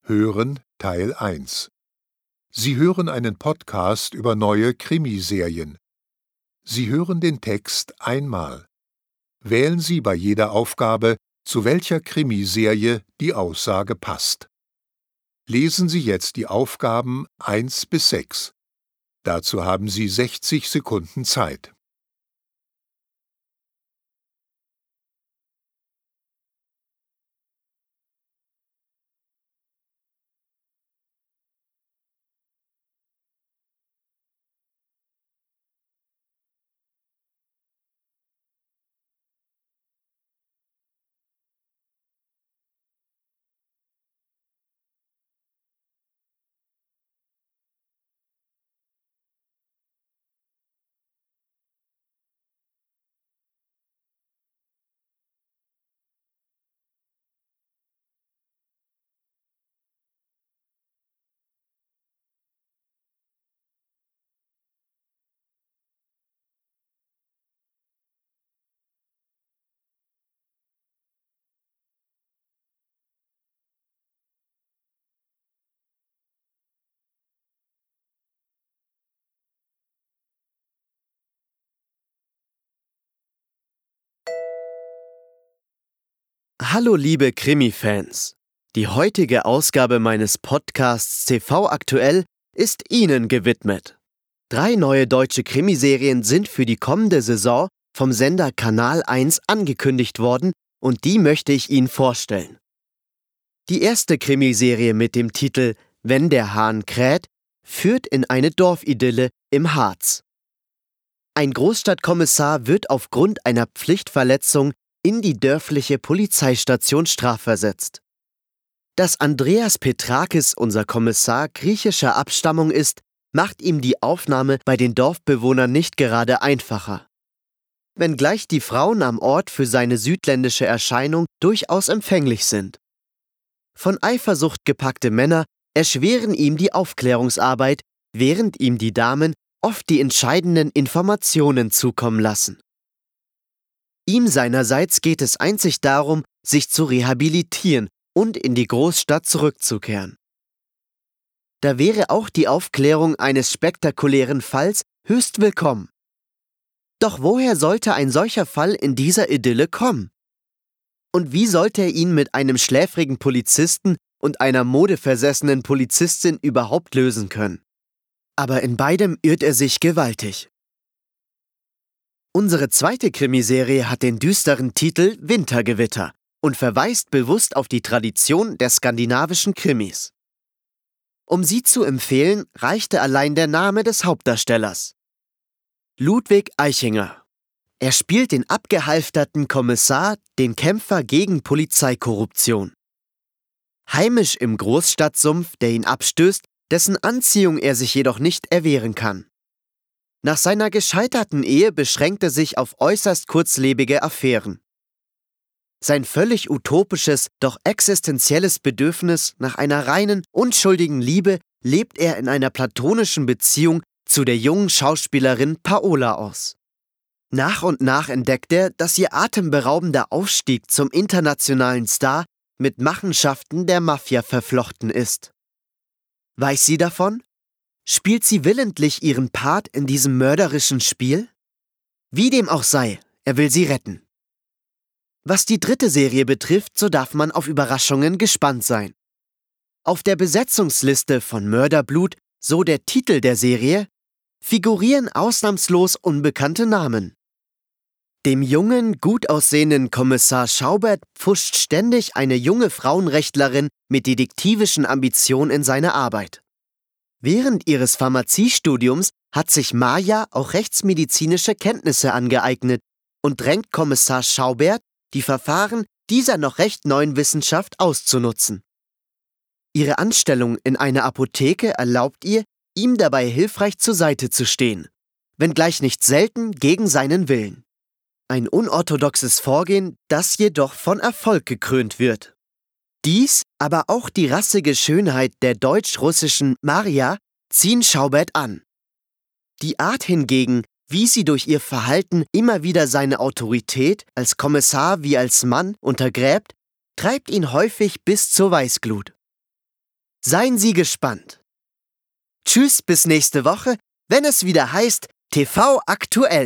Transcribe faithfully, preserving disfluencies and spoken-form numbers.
Hören Teil eins. Sie hören einen Podcast über neue Krimiserien. Sie hören den Text einmal. Wählen Sie bei jeder Aufgabe, zu welcher Krimiserie die Aussage passt. Lesen Sie jetzt die Aufgaben eins bis sechs. Dazu haben Sie sechzig Sekunden Zeit. Hallo liebe Krimi-Fans! Die heutige Ausgabe meines Podcasts T V aktuell ist Ihnen gewidmet. Drei neue deutsche Krimiserien sind für die kommende Saison vom Sender Kanal eins angekündigt worden und die möchte ich Ihnen vorstellen. Die erste Krimiserie mit dem Titel Wenn der Hahn kräht führt in eine Dorfidylle im Harz. Ein Großstadtkommissar wird aufgrund einer Pflichtverletzung in die dörfliche Polizeistation strafversetzt. Dass Andreas Petrakis, unser Kommissar, griechischer Abstammung ist, macht ihm die Aufnahme bei den Dorfbewohnern nicht gerade einfacher. Wenngleich die Frauen am Ort für seine südländische Erscheinung durchaus empfänglich sind. Von Eifersucht gepackte Männer erschweren ihm die Aufklärungsarbeit, während ihm die Damen oft die entscheidenden Informationen zukommen lassen. Ihm seinerseits geht es einzig darum, sich zu rehabilitieren und in die Großstadt zurückzukehren. Da wäre auch die Aufklärung eines spektakulären Falls höchst willkommen. Doch woher sollte ein solcher Fall in dieser Idylle kommen? Und wie sollte er ihn mit einem schläfrigen Polizisten und einer modeversessenen Polizistin überhaupt lösen können? Aber in beidem irrt er sich gewaltig. Unsere zweite Krimiserie hat den düsteren Titel Wintergewitter und verweist bewusst auf die Tradition der skandinavischen Krimis. Um sie zu empfehlen, reichte allein der Name des Hauptdarstellers. Ludwig Eichinger. Er spielt den abgehalfterten Kommissar, den Kämpfer gegen Polizeikorruption. Heimisch im Großstadtsumpf, der ihn abstößt, dessen Anziehung er sich jedoch nicht erwehren kann. Nach seiner gescheiterten Ehe beschränkt er sich auf äußerst kurzlebige Affären. Sein völlig utopisches, doch existenzielles Bedürfnis nach einer reinen, unschuldigen Liebe lebt er in einer platonischen Beziehung zu der jungen Schauspielerin Paola aus. Nach und nach entdeckt er, dass ihr atemberaubender Aufstieg zum internationalen Star mit Machenschaften der Mafia verflochten ist. Weiß sie davon? Spielt sie willentlich ihren Part in diesem mörderischen Spiel? Wie dem auch sei, er will sie retten. Was die dritte Serie betrifft, so darf man auf Überraschungen gespannt sein. Auf der Besetzungsliste von Mörderblut, so der Titel der Serie, figurieren ausnahmslos unbekannte Namen. Dem jungen, gut aussehenden Kommissar Schaubert pfuscht ständig eine junge Frauenrechtlerin mit detektivischen Ambitionen in seine Arbeit. Während ihres Pharmaziestudiums hat sich Maja auch rechtsmedizinische Kenntnisse angeeignet und drängt Kommissar Schaubert, die Verfahren dieser noch recht neuen Wissenschaft auszunutzen. Ihre Anstellung in einer Apotheke erlaubt ihr, ihm dabei hilfreich zur Seite zu stehen, wenngleich nicht selten gegen seinen Willen. Ein unorthodoxes Vorgehen, das jedoch von Erfolg gekrönt wird. Dies, aber auch die rassige Schönheit der deutsch-russischen Maria ziehen Schaubert an. Die Art hingegen, wie sie durch ihr Verhalten immer wieder seine Autorität als Kommissar wie als Mann untergräbt, treibt ihn häufig bis zur Weißglut. Seien Sie gespannt. Tschüss, bis nächste Woche, wenn es wieder heißt T V aktuell.